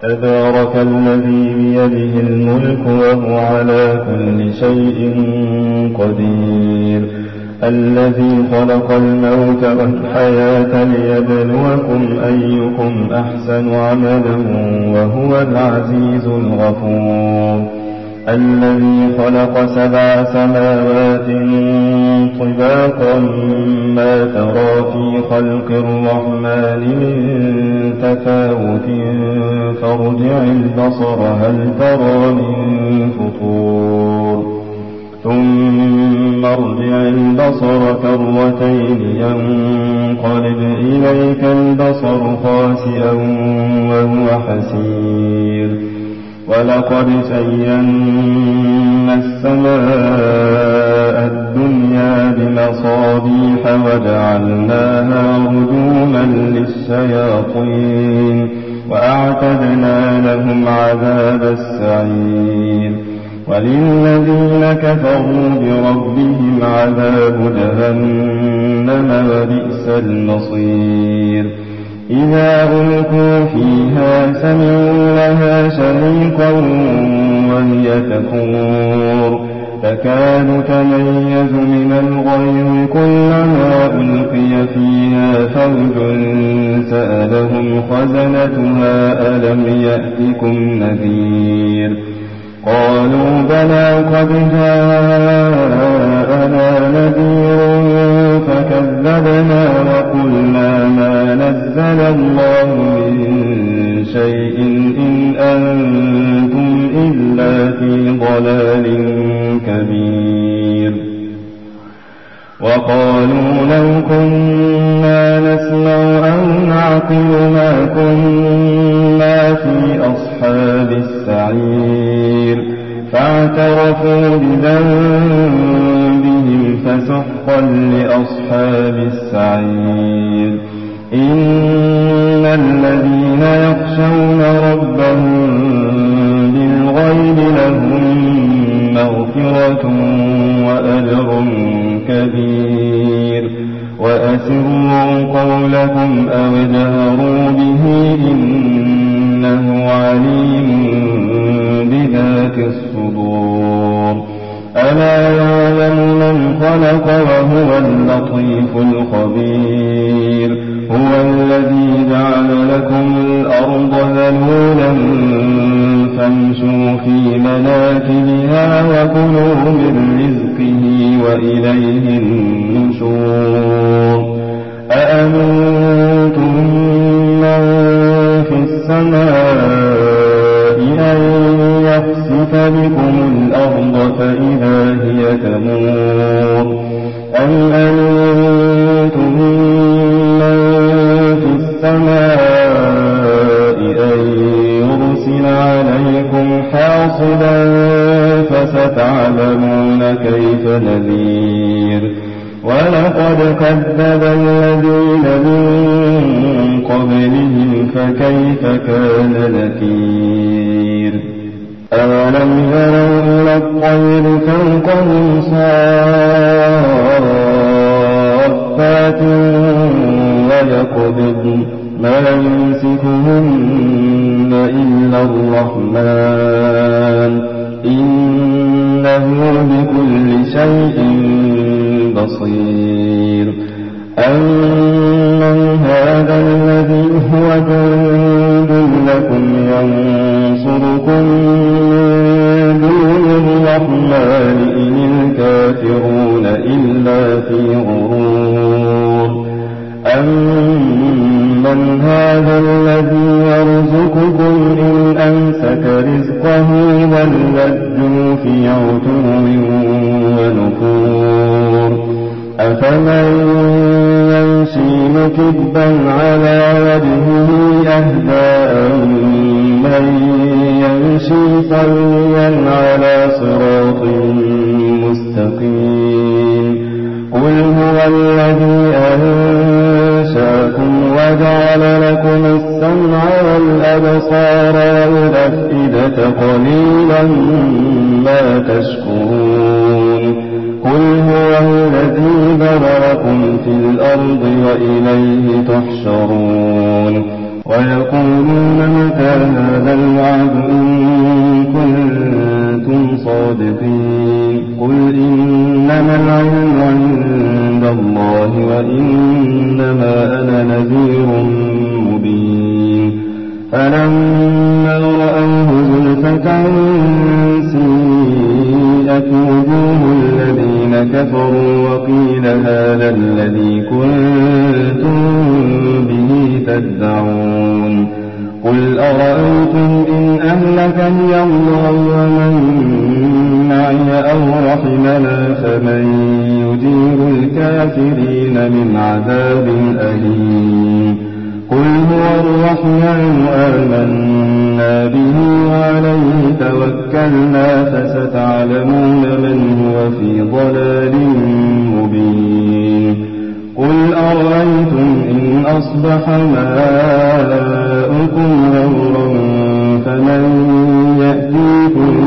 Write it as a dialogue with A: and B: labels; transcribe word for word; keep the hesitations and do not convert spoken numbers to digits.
A: تبارك الذي بيده الملك وهو على كل شيء قدير الذي خلق الموت والحياة ليبلوكم أيكم أحسن عملا وهو العزيز الغفور الذي خلق سبع سماوات طباقا ما ترى في خلق الرحمن من تفاوت فارجع البصر هل ترى من فطور ثم ارجع البصر كرتين ينقلب إليك البصر خاسئا وهو حسير ولقد زينا السماء الدنيا بمصابيح وجعلناها رجوما للشياطين وأعتدنا لهم عذاب السعير وللذين كفروا بربهم عذاب جهنم وبئس المصير إذا ألقوا فيها سمعوا لها شهيقا وهي تفور تكاد تميز من الغيظ كلما ألقي فيها فوج سألهم خزنتها ألم يأتكم نذير قالوا بلى قد جاءنا نذير فكذبنا وقلنا ما نزل الله من شيء إن أنتم إلا في ضلال كبير وقالوا لو كنا نسمع أو نعقل ما كنا في أصحاب السعير فاعترفوا بذنبهم فسحقا لأصحاب السعير إن الذين يخشون ربهم بالغيب لهم مغفرة وأجر كبير وأسروا قولكم أو اجهروا به إنه عليم بذات الصدور ألا يعلم من خلق وهو اللطيف الخبير هو الذي جعل لكم الأرض ذلولا فامشوا في مناكبها وكلوا من رزقه وإليه النشور أأمنتم من في السماء أن يخسف بكم الأرض فإذا هي تمور أم أنتم من في السماء أن يرسل عليكم حاصبا فستعلمون كيف نذير ولقد كذب الذين من قبلهم فكيف كان نكير أولم يروا إلى الطير فوقهم صافات ويقبضن ما يمسكهن إلا الرحمن إنه بكل شيء بصير أمن هذا الذي هو جند لكم ينصركم من دون الرحمن إن الكافرون إلا في غرور أمن هذا الذي يرزقكم إن أمسك رزقه بل لجوا في عتو ونفور أفمن يمشي مكبا على وجهه أهدى من يمشي سويا على صراط مستقيم قل هو الذي أنشأكم وجعل لكم السمع والأبصار والأفئدة قليلا ما تشكرون قل هو الذي ذرأكم في الأرض وإليه تحشرون ويقولون متى هذا الوعد إن كنتم صادقين قل إنما العلم عند الله وإنما أنا نذير مبين فلما رأوه زلفة سيئت وجوه الذين كفروا وقيل هذا الذي كنتم به تدعون قل أرأيتم إن أهلكني الله ومن معي أو رحمنا فمن يجير الكافرين من عذاب أليم قل هو الرحمن آمنا به وعليه توكلنا فستعلمون من هو في ضلال مبين قل أرأيتم إن أصبح ماؤكم غورا فمن يأتيكم